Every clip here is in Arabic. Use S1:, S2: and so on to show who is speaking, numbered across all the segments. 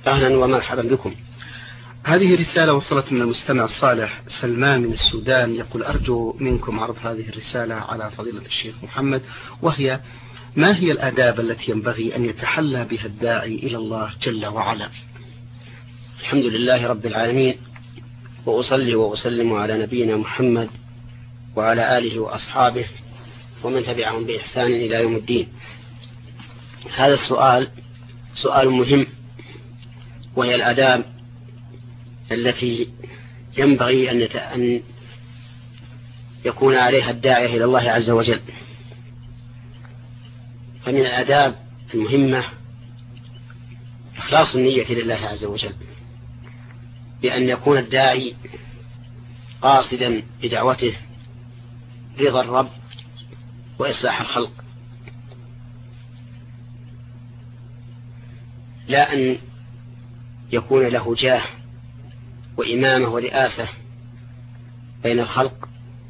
S1: أهلا ومرحبا بكم.
S2: هذه رسالة وصلت من المستمع الصالح سلمان من السودان، يقول: أرجو منكم عرض هذه الرسالة على فضيلة الشيخ محمد، وهي: ما هي الآداب التي ينبغي أن يتحلى بها الداعي إلى الله جل وعلا؟
S1: الحمد لله رب العالمين، وأصلي وأسلم على نبينا محمد وعلى آله وأصحابه ومن تبعهم بإحسان إلى يوم الدين. هذا السؤال سؤال مهم، وهي الآداب التي ينبغي أن يكون عليها الداعية إلى الله عز وجل. فمن الآداب المهمة إخلاص النية لله عز وجل، بأن يكون الداعي قاصدا بدعوته رضا الرب وإصلاح الخلق، لا أن يكون له جاه وإمامة ورئاسة بين الخلق.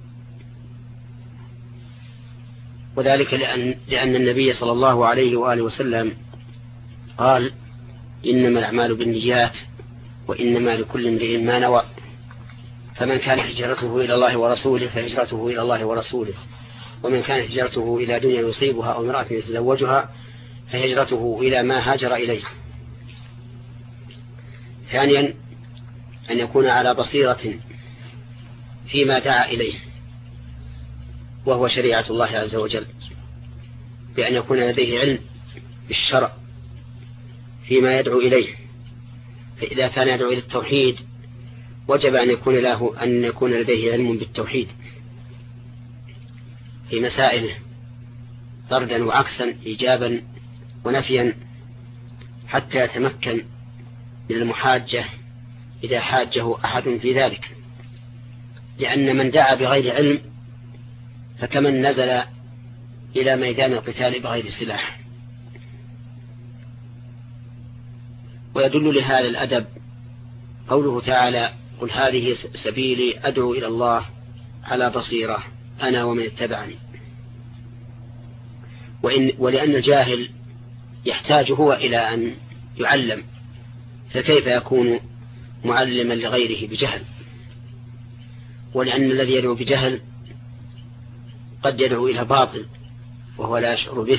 S1: وذلك لأن النبي صلى الله عليه وآله وسلم قال: إنما الأعمال بالنيات وإنما لكل امرئ ما نوى، فمن كان هجرته إلى الله ورسوله فهجرته إلى الله ورسوله، ومن كان هجرته إلى دنيا يصيبها أو امرأة يتزوجها فهجرته إلى ما هاجر إليه. ثانيا، أن يكون على بصيرة فيما دعا إليه، وهو شريعة الله عز وجل، بأن يكون لديه علم بالشرع فيما يدعو إليه. فإذا كان يدعو إلى التوحيد وجب أن يكون لديه علم بالتوحيد في مسائله، طردا وعكسا، إيجابا ونفيا، حتى يتمكن من المحاجة إذا حاجه أحد في ذلك. لأن من دعا بغير علم فكمن نزل إلى ميدان القتال بغير سلاح. ويدل لهذا الأدب قوله تعالى: قل هذه سبيلي أدعو إلى الله على بصيرة أنا ومن اتبعني. ولأن الجاهل يحتاج هو إلى أن يعلم، فكيف يكون معلما لغيره بجهل؟ ولأن الذي يدعو بجهل قد يدعو إلى باطل وهو لا يشعر به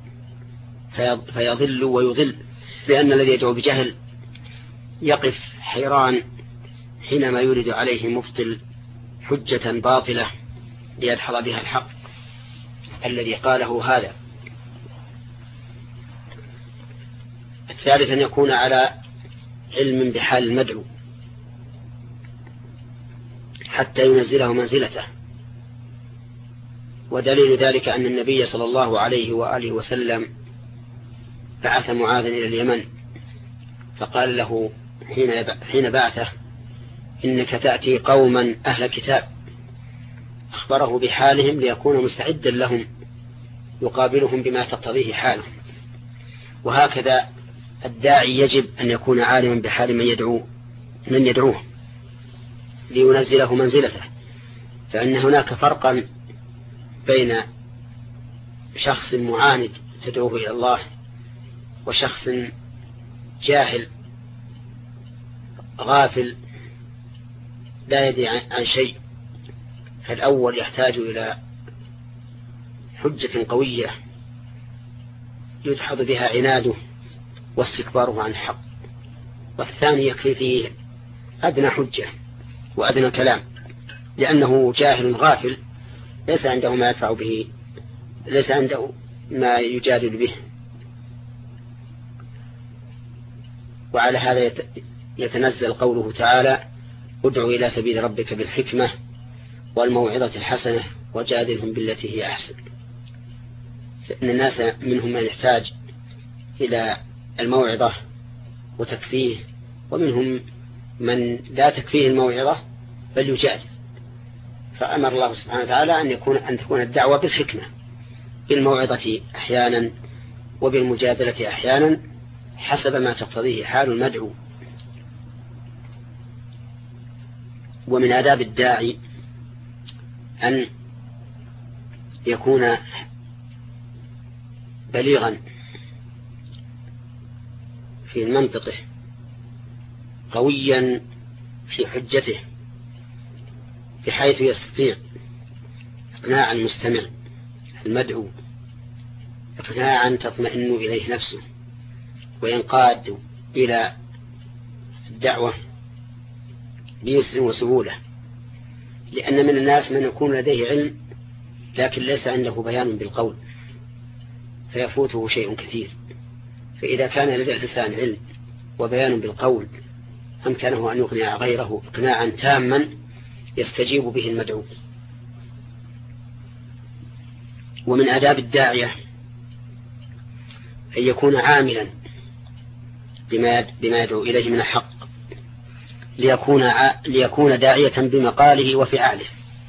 S1: فيضل ويضل، لأن الذي يدعو بجهل يقف حيران حينما يورد عليه مبطل حجة باطلة ليدحض بها الحق الذي قاله هذا. الثالث، أن يكون على علم بحال المدعو حتى ينزله منزلته. ودليل ذلك أن النبي صلى الله عليه وآله وسلم بعث معاذ إلى اليمن، فقال له حين بعثه: إنك تأتي قوما أهل كتاب. أخبره بحالهم ليكون مستعدا لهم يقابلهم بما تقتضيه حالهم. وهكذا الداعي يجب أن يكون عالما بحال من يدعوه لينزله منزلته. فإن هناك فرقا بين شخص معاند تدعوه إلى الله وشخص جاهل غافل لا يدري عن شيء. فالأول يحتاج إلى حجة قوية يدحض بها عناده واستكباره عن الحق، والثاني يكفي فيه أدنى حجة وأدنى كلام، لأنه جاهل غافل ليس عنده ما يدفع به، ليس عنده ما يجادل به. وعلى هذا يتنزل قوله تعالى: ادع إلى سبيل ربك بالحكمة والموعظة الحسنة وجادلهم بالتي هي أحسن. فإن الناس منهم من يحتاج إلى الموعظة وتكفيه، ومنهم من لا تكفيه الموعظة بل يجادل. فأمر الله سبحانه وتعالى أن تكون الدعوة بالحكمة، بالموعظة أحيانا وبالمجادلة أحيانا حسب ما تقتضيه حال المدعو. ومن آداب الداعي أن يكون بليغا في منطقه قويا في حجته بحيث يستطيع إقناع المستمع المدعو إقناعا تطمئن إليه نفسه وينقاد إلى الدعوة بيسر وسهولة. لأن من الناس من يكون لديه علم لكن ليس عنده بيان بالقول فيفوته شيء كثير. فإذا كان لدى الإنسان علم وبيان بالقول أمكنه أن يقنع غيره إقناعا تاما يستجيب به المدعو. ومن آداب الداعية أن يكون عاملا بما يدعو إليه من الحق ليكون داعية بمقاله وفعاله.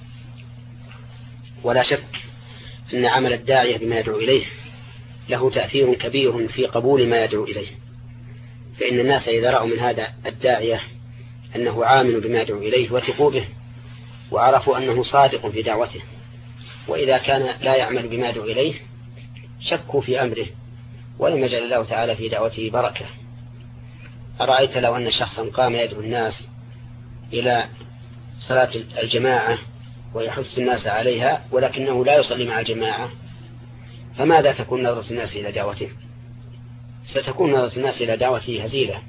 S1: ولا شك أن عمل الداعية بما يدعو إليه له تأثير كبير في قبول ما يدعو إليه. فإن الناس إذا رأوا من هذا الداعية أنه عامل بما يدعو إليه وثقوا به وعرفوا أنه صادق في دعوته، وإذا كان لا يعمل بما يدعو إليه شكوا في أمره ولم يجعل الله تعالى في دعوته بركة. أرأيت لو أن شخصا قام يدعو الناس إلى صلاة الجماعة ويحث الناس عليها ولكنه لا يصلي مع الجماعة، فماذا تكون نظرة الناس إلى دعوته؟ ستكون نظرة الناس إلى دعوته هزيلة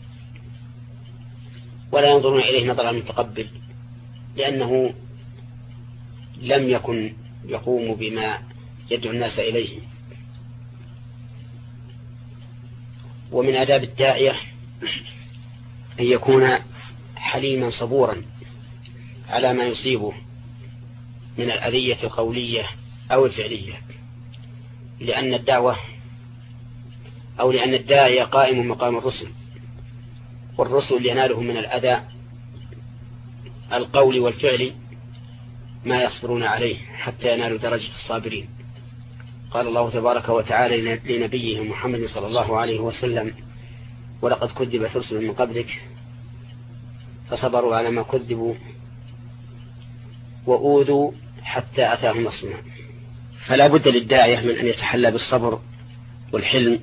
S1: ولا ينظرون إليه نظر المتقبل، لأنه لم يكن يقوم بما يدعو الناس إليه. ومن آداب الداعية أن يكون حليما صبورا على ما يصيبه من الأذية القولية أو الفعلية، لأن الداعية قائم مقام الرسل، والرسل ينالهم من الأذى القول والفعل ما يصبرون عليه حتى ينالوا درجة الصابرين. قال الله تبارك وتعالى لنبيه محمد صلى الله عليه وسلم: ولقد كذبت رسل من قبلك فصبروا على ما كذبوا وأوذوا حتى أتاهم نصرنا. فلا بد للداعية من أن يتحلى بالصبر والحلم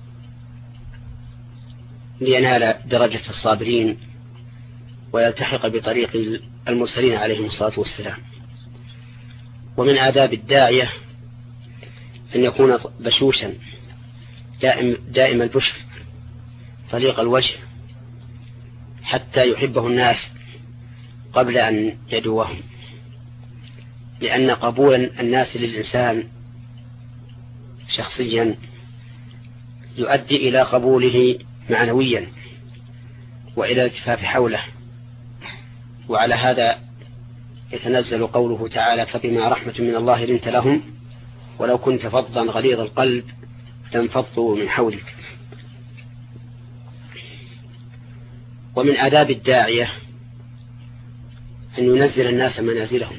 S1: لينال درجة الصابرين ويلتحق بطريق المرسلين عليهم الصلاة والسلام. ومن آداب الداعية أن يكون بشوشا دائم البشر طليق الوجه حتى يحبه الناس قبل أن يدعوهم، لأن قبول الناس للإنسان شخصيا يؤدي إلى قبوله معنويا وإلى الالتفاف حوله. وعلى هذا يتنزل قوله تعالى: فبما رحمة من الله لنت لهم ولو كنت فظا غليظ القلب لانفضوا من حولك. ومن آداب الداعية أن ينزل الناس منازلهم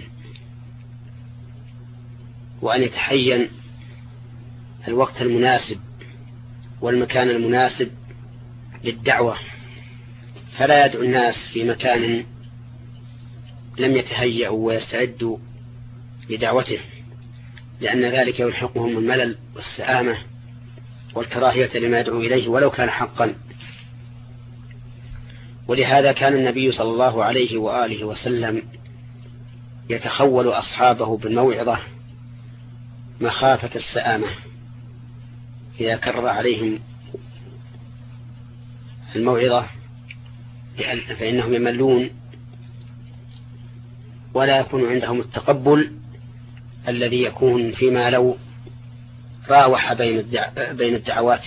S1: وأن يتحين الوقت المناسب والمكان المناسب للدعوة، فلا يدعو الناس في مكان لم يتهيأوا ويستعدوا لدعوته، لأن ذلك يلحقهم الملل والسآمة والكراهية لما يدعو إليه ولو كان حقا. ولهذا كان النبي صلى الله عليه وآله وسلم يتخول أصحابه بالموعظة مخافة السآمة إذا كرر عليهم الموعظة، فإنهم يملون ولا يكون عندهم التقبل الذي يكون فيما لو راوح بين الدعوات.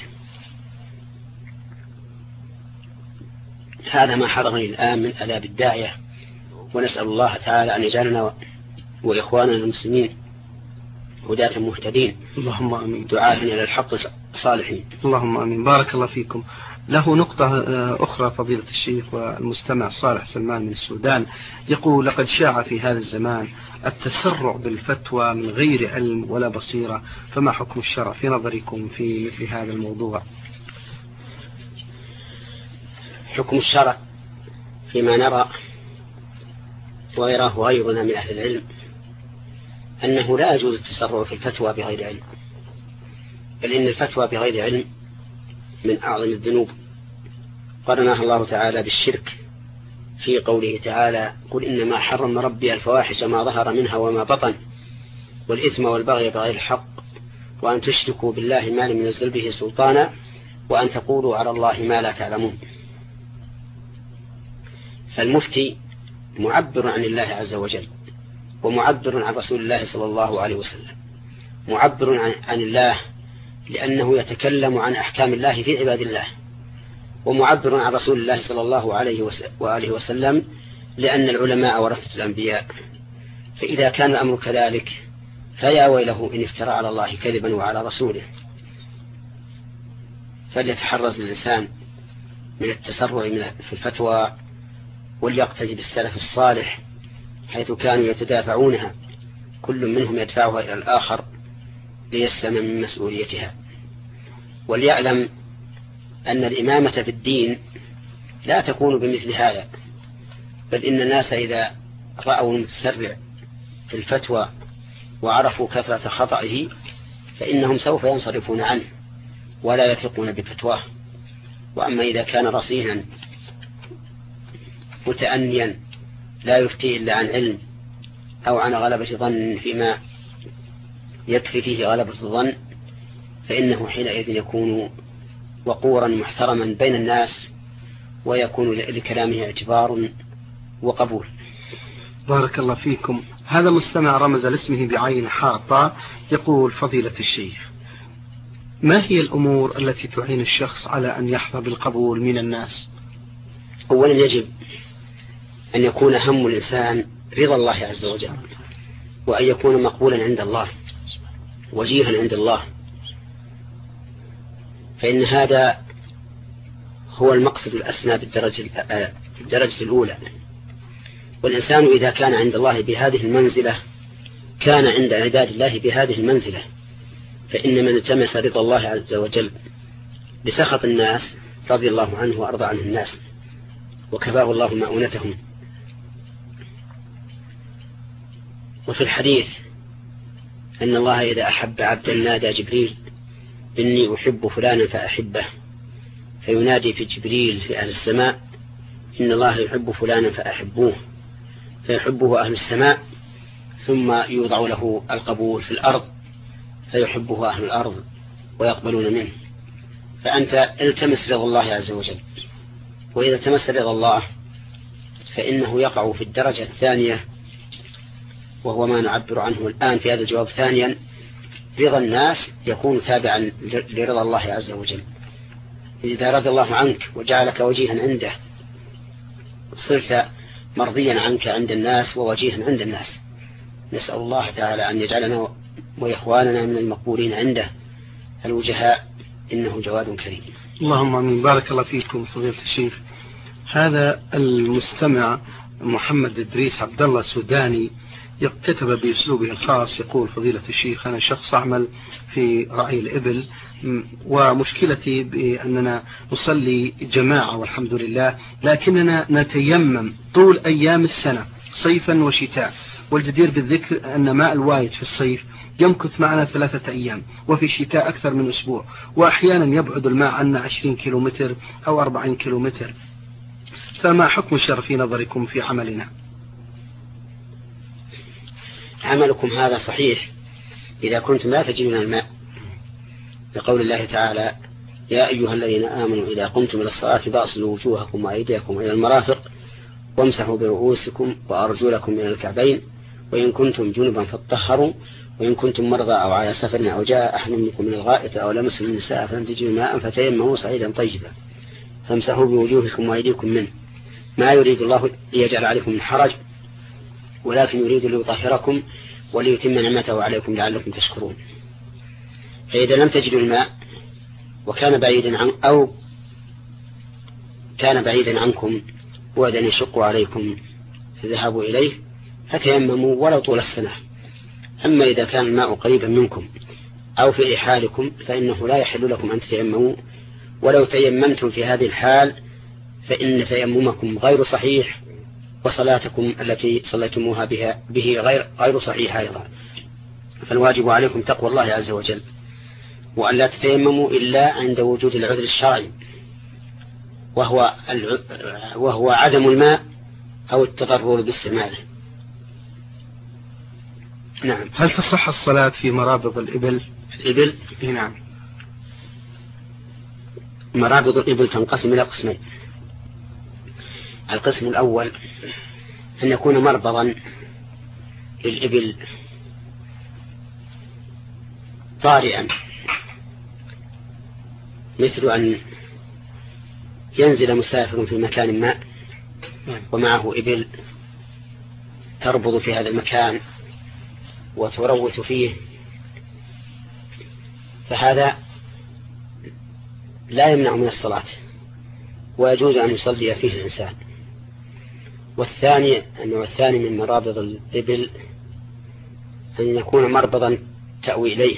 S1: هذا ما حضرني الآن من آداب الداعية، ونسأل الله تعالى أن يجعلنا وإخواننا المسلمين هداة مهتدين،
S2: اللهم آمين،
S1: دعاة إلى الحق صالحين.
S2: اللهم آمين. بارك الله فيكم. له نقطة أخرى فضيلة الشيخ والمستمع صالح سلمان من السودان يقول: لقد شاع في هذا الزمان التسرع بالفتوى من غير علم ولا بصيرة، فما حكم الشرع في نظركم في مثل هذا الموضوع؟
S1: حكم الشرع فيما نرى ويراه غيرنا من أهل العلم أنه لا يجوز التسرع في الفتوى بغير علم، بل إن الفتوى بغير علم من أعظم الذنوب قرنها الله تعالى بالشرك في قوله تعالى: قل إنما حرم ربي الفواحش ما ظهر منها وما بطن والإثم والبغي بغير الحق وأن تشركوا بالله ما لم ينزل به سلطانا وأن تقولوا على الله ما لا تعلمون. فالمفتي معبر عن الله عز وجل، ومعبر عن رسول الله صلى الله عليه وسلم، معبر عن الله لأنه يتكلم عن أحكام الله في عباد الله، ومعبر عن رسول الله صلى الله عليه وآله وسلم لأن العلماء ورثة الأنبياء. فإذا كان الأمر كذلك فيا ويله إن افترى على الله كذبا وعلى رسوله. فليتحرز الإنسان من التسرع في الفتوى، وليقتدي بالسلف الصالح حيث كانوا يتدافعونها، كل منهم يدفعها إلى الآخر ليسلم من مسؤوليتها. وليعلم أن الإمامة في الدين لا تكون بمثل هذا، بل إن الناس إذا رأوا المتسرع في الفتوى وعرفوا كثرة خطئه فإنهم سوف ينصرفون عنه ولا يثقون بفتواه. وأما إذا كان رصينا متأنيا لا يفتي إلا عن علم أو عن غلبة ظن فيما يكفي فيه غلبة الظن، فإنه حينئذ يكون وقورا محترما بين الناس، ويكون لكلامه اعتبار وقبول.
S2: بارك الله فيكم. هذا مستمع رمز لاسمه بعين حاطة، يقول: فضيلة الشيخ، ما هي الأمور التي تعين الشخص على أن يحظى بالقبول من الناس؟
S1: أولا يجب أن يكون هم الإنسان رضا الله عز وجل، وأن يكون مقبولا عند الله وجيها عند الله، فإن هذا هو المقصد الأسنى بالدرجة الأولى. والإنسان إذا كان عند الله بهذه المنزلة كان عند عباد الله بهذه المنزلة، فإن من التمس رضا الله عز وجل بسخط الناس رضي الله عنه وأرضى عنه الناس وكفاه الله مؤونتهم. وفي الحديث أن الله إذا أحب عبدا نادى جبريل: إني أحب فلانا فأحبه، فينادي في جبريل في أهل السماء: إن الله يحب فلانا فأحبوه، فيحبه أهل السماء، ثم يوضع له القبول في الأرض فيحبه أهل الأرض ويقبلون منه. فأنت التمس رضا الله عز وجل، وإذا تمس رضا الله فإنه يقع في الدرجة الثانية، وهو ما نعبر عنه الآن في هذا الجواب. ثانيا رضا الناس يكون تابعا لرضا الله عز وجل. إذا رضى الله عنك وجعلك وجيها عنده صرت مرضيا عنك عند الناس ووجيها عند الناس. نسأل الله تعالى أن يجعلنا وإخواننا من المقبولين عنده الوجهاء، إنه جواد كريم.
S2: اللهم آمين. بارك الله فيكم فضيلة الشيخ. هذا المستمع محمد إدريس عبد الله سوداني كتب بأسلوبه الخاص، يقول: فضيلة الشيخ، أنا شخص أعمل في رعي الإبل، ومشكلتي بأننا نصلي جماعة والحمد لله، لكننا نتيمم طول أيام السنة صيفا وشتاء، والجدير بالذكر أن ماء الوايد في الصيف يمكث معنا 3 أيام، وفي الشتاء أكثر من أسبوع، وأحيانا يبعد الماء عنا 20 كيلومتر أو 40 كيلومتر، فما حكم الشرع في نظركم في عملنا؟
S1: عملكم هذا صحيح إذا كنتم لا تجدون الماء، لقول الله تعالى: يا أيها الذين آمنوا إذا قمتم إلى الصلاة فاغسلوا وجوهكم وأيديكم إلى المرافق وامسحوا برؤوسكم وأرجلكم إلى الكعبين وإن كنتم جنبا فاطهروا وإن كنتم مرضى أو على سفر أو جاء أحد منكم من الغائط أو لمسوا النساء فلم تجدوا ماء فتيمموا صعيدا طيبا فامسحوا بوجوهكم وأيديكم منه، ما يريد الله ليجعل عليكم من حرج ولكن يريد ليطهركم وليتم نعمته عليكم لعلكم تشكرون. فإذا لم تجدوا الماء وكان كان بعيدا عنكم وأن يشق عليكم فذهبوا إليه فتيمموا ولو طول السنة. أما إذا كان الماء قريبا منكم أو في رحالكم فإنه لا يحل لكم أن تتيمموا، ولو تيممتم في هذه الحال فإن تيممكم غير صحيح، وصلاتكم التي صليتموها به غير صحيحة أيضا. فالواجب عليكم تقوى الله عز وجل، وأن لا تتيمموا إلا عند وجود العذر الشرعي وهو عدم الماء أو التضرر باستعماله.
S2: نعم. هل تصح الصلاة في مرابض الإبل؟
S1: الإبل؟
S2: نعم.
S1: مرابض الإبل تنقسم إلى قسمين. القسم الأول أن يكون مربضا للإبل طارئا، مثل أن ينزل مسافر في مكان ما ومعه إبل تربض في هذا المكان وتروث فيه، فهذا لا يمنع من الصلاة ويجوز أن يصلي فيه الإنسان. والثاني النوع الثاني من مرابض الإبل أن يكون مربضا تأوي إليه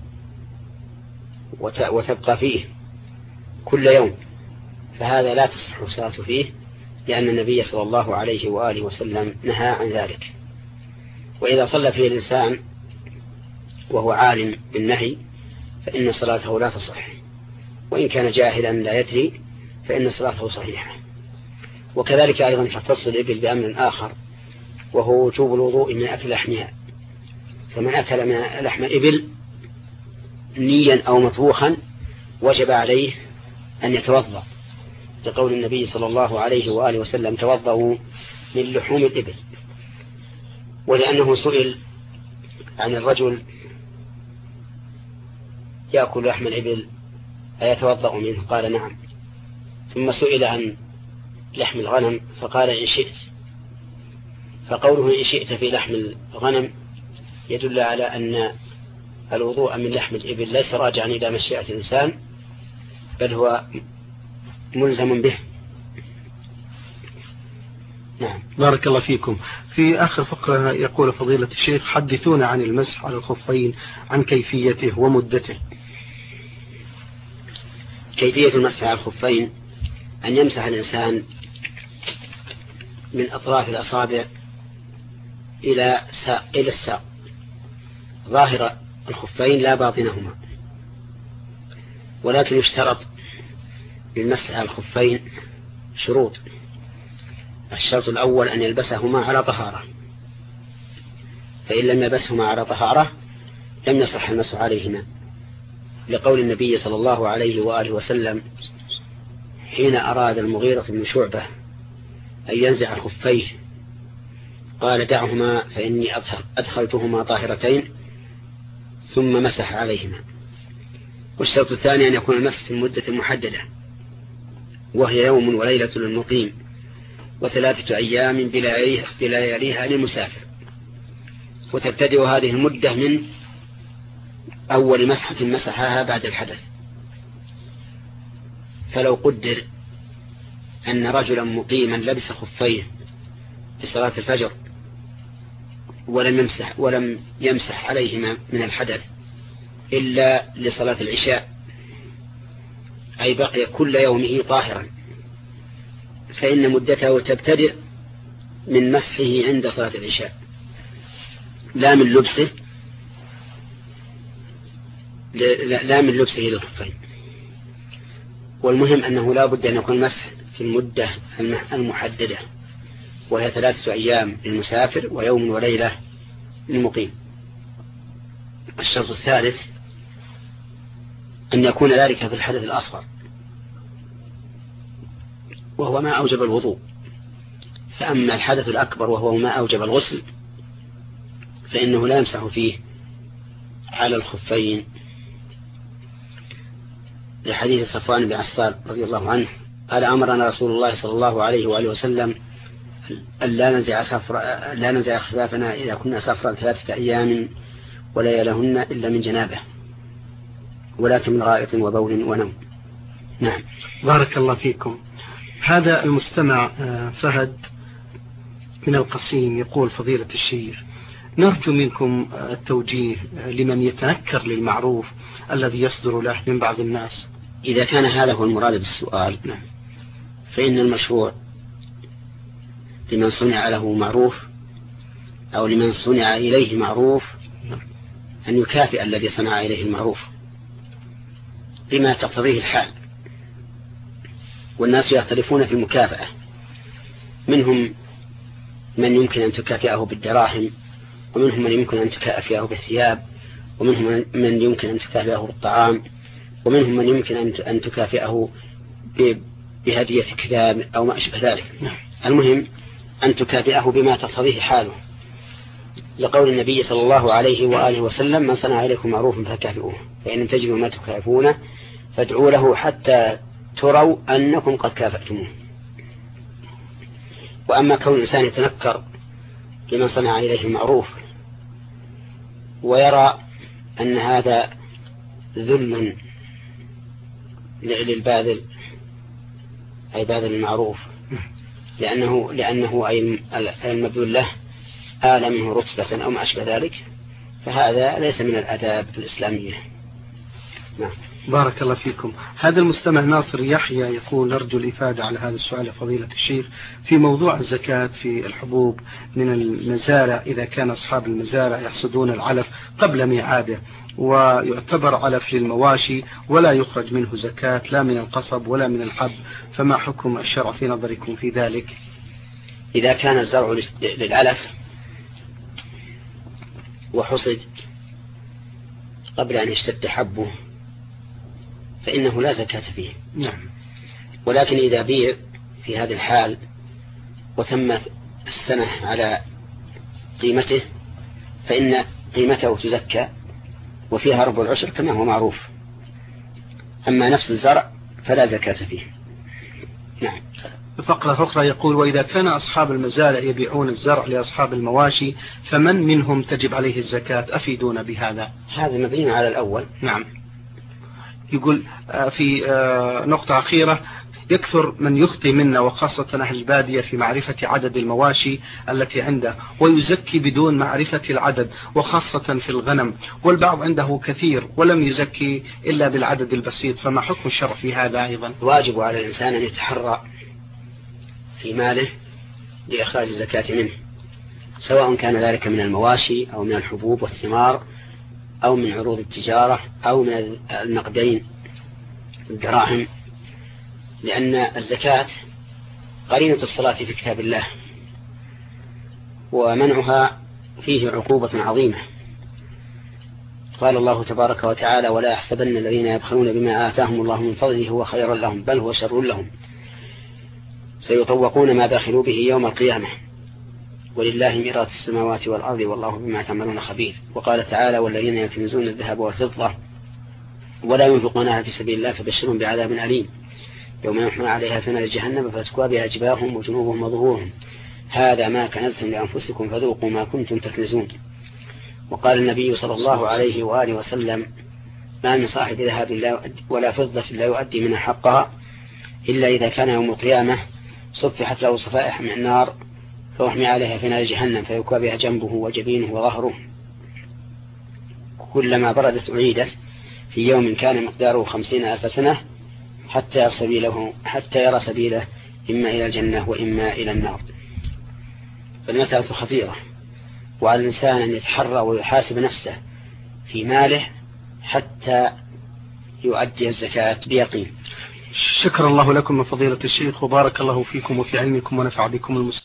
S1: وتبقى فيه كل يوم، فهذا لا تصح الصلاة فيه، لأن النبي صلى الله عليه وآله وسلم نهى عن ذلك. وإذا صلى فيه الإنسان وهو عالم بالنهي فإن صلاته لا تصح، وإن كان جاهلا لا يدري فإن صلاته صحيحة. وكذلك أيضا تختص الإبل بأمر آخر، وهو وجوب الوضوء من أكل لحمها. فمن أكل من لحم إبل نيا أو مطبوخا وجب عليه أن يتوضأ، لقول النبي صلى الله عليه وآله وسلم: توضأوا من لحوم الإبل. ولأنه سئل عن الرجل يأكل لحم الإبل أيتوضأ منه؟ قال: نعم. ثم سئل عن لحم الغنم فقال: إن شئت. فقوله إن شئت في لحم الغنم يدل على أن الوضوء من لحم الإبل ليس راجعا إلى مشيئة الإنسان، بل هو ملزم به. نعم.
S2: بارك الله فيكم. في آخر فقرة يقول فضيلة الشيخ: حدثونا عن المسح على الخفين، عن كيفيته ومدته.
S1: كيفية المسح على الخفين أن يمسح الإنسان من أطراف الأصابع إلى الساق، ظاهر الخفين لا باطنهما. ولكن يشترط للمسح على الخفين شروط. الشرط الأول أن يلبسهما على طهارة، فإن لم يلبسهما على طهارة لم يصح المسح عليهما، لقول النبي صلى الله عليه وآله وسلم حين أراد المغيرة بن شعبة أن ينزع خفيه قال: دعهما فإني أدخلتهما طاهرتين، ثم مسح عليهما. والشرط الثاني أن يكون المسح في المدة محددة، وهي يوم وليلة للمقيم، و3 أيام بلياليها للمسافر. وتبتدئ هذه المدة من أول مسحة مسحها بعد الحدث. فلو قدر أن رجلا مقيما لبس خفيه في صلاة الفجر ولم يمسح عليهما من الحدث إلا لصلاة العشاء، أي بقي كل يومه طاهرا، فإن مدته تبتدئ من مسحه عند صلاة العشاء، لا من لبسه للخفين. والمهم أنه لا بد أن يكون مسح في المدة المحددة، وهي 3 أيام للمسافر ويوم وليلة للمقيم. الشرط الثالث أن يكون ذلك في الحدث الأصغر، وهو ما أوجب الوضوء. فأما الحدث الأكبر وهو ما أوجب الغسل فإنه لا يمسح فيه على الخفين، لحديث صفوان بن عسال رضي الله عنه قال: أمرنا رسول الله صلى الله عليه وآله وسلم أن لا ننزع خفافنا إذا كنا سفرا 3 أيام وليالهن إلا من جنابه، ولكن من غائط وبول ونوم. نعم.
S2: بارك الله فيكم. هذا المستمع فهد من القصيم يقول: فضيلة الشيخ، نرجو منكم التوجيه لمن يتنكر للمعروف الذي يصدر له من بعض الناس.
S1: إذا كان هذا هو المراد بالسؤال فإن المشروع لمن صنع له معروف أو لمن صنع إليه معروف أن يكافئ الذي صنع إليه المعروف بما تقتضيه الحال. والناس يختلفون في المكافأة، منهم من يمكن أن تكافئه بالدراهم، ومنهم من يمكن أن تكافئه بالثياب، ومنهم من يمكن أن تكافئه بالطعام، ومنهم من يمكن أن تكافئه بهدية كتاب أو ما أشبه ذلك. المهم أن تكافئه بما تقتضيه حاله، لقول النبي صلى الله عليه وآله وسلم: من صنع إليكم معروفا فكافئوه، فإن لم تجدوا ما تكافئونه فادعوا له حتى تروا أنكم قد كافأتموه. وأما كون الإنسان يتنكر لمن صنع إليه المعروف ويرى أن هذا ذل للباذل، أي باذل المعروف، لأنه أي المبذول له آل منه رتبة أو ما أشبه ذلك، فهذا ليس من الآداب الإسلامية. نعم.
S2: بارك الله فيكم. هذا المستمع ناصر يحيى يقول: نرجو الإفادة على هذا السؤال فضيلة الشيخ في موضوع الزكاة في الحبوب من المزارع، إذا كان أصحاب المزارع يحصدون العلف قبل ميعاده ويعتبر علف للمواشي ولا يخرج منه زكاة لا من القصب ولا من الحب، فما حكم الشرع في نظركم في ذلك؟
S1: إذا كان الزرع للعلف وحصد قبل أن يشتد حبه فإنه لا زكاة فيه.
S2: نعم.
S1: ولكن إذا بيع في هذه الحال وتمت السنة على قيمته فإن قيمته تزكى وفيها ربع العشر كما هو معروف. أما نفس الزرع فلا زكاة فيه. نعم.
S2: فقرة أخرى يقول: وإذا كان أصحاب المزارع يبيعون الزرع لأصحاب المواشي فمن منهم تجب عليه الزكاة؟ أفيدون بهذا.
S1: هذا مبني على الأول.
S2: نعم. يقول في نقطة أخيرة: يكثر من يخطي منا وخاصة أهل البادية في معرفة عدد المواشي التي عنده ويزكي بدون معرفة العدد، وخاصة في الغنم، والبعض عنده كثير ولم يزكي إلا بالعدد البسيط، فما حكم الشرع في هذا أيضا؟
S1: واجب على الإنسان أن يتحرى في ماله لإخراج الزكاة منه، سواء كان ذلك من المواشي أو من الحبوب والثمار أو من عروض التجارة أو من النقدين الدراهم، لأن الزكاة قرينة الصلاة في كتاب الله، ومنعها فيه عقوبة عظيمة. قال الله تبارك وتعالى: ولا يحسبن الذين يبخلون بما آتاهم الله من فضله هو خيرا لهم بل هو شر لهم سيطوقون ما بخلوا به يوم القيامة ولله ميراث السماوات والأرض والله بما تعملون خبير. وقال تعالى: والذين يكنزون الذهب والفضة ولا ينفقونها في سبيل الله فبشرهم بعذاب أليم يوم يحمى عليها في نار جهنم فتكوى بها جباههم وجنوبهم وظهورهم هذا ما كنزتم لأنفسكم فذوقوا ما كنتم تكنزون. وقال النبي صلى الله عليه وآله وسلم: ما من صاحب ذهب ولا فضة لا يؤدي منها حقها إلا إذا كان يوم القيامة صفحت له صفائح من النار فيحمى عليها في نار جهنم فيكوى بها جنبه وجبينه وظهره كلما بردت أعيدت في يوم كان مقداره 50,000 سنة حتى يرى سبيله إما إلى الجنة وإما إلى النار. فالمسألة خطيرة، وعلى الإنسان أن يتحرى ويحاسب نفسه في ماله حتى يؤدي الزكاة بيقين.
S2: شكر الله لكم من فضيلة الشيخ، وبارك الله فيكم وفي علمكم ونفع بكم المسلمين.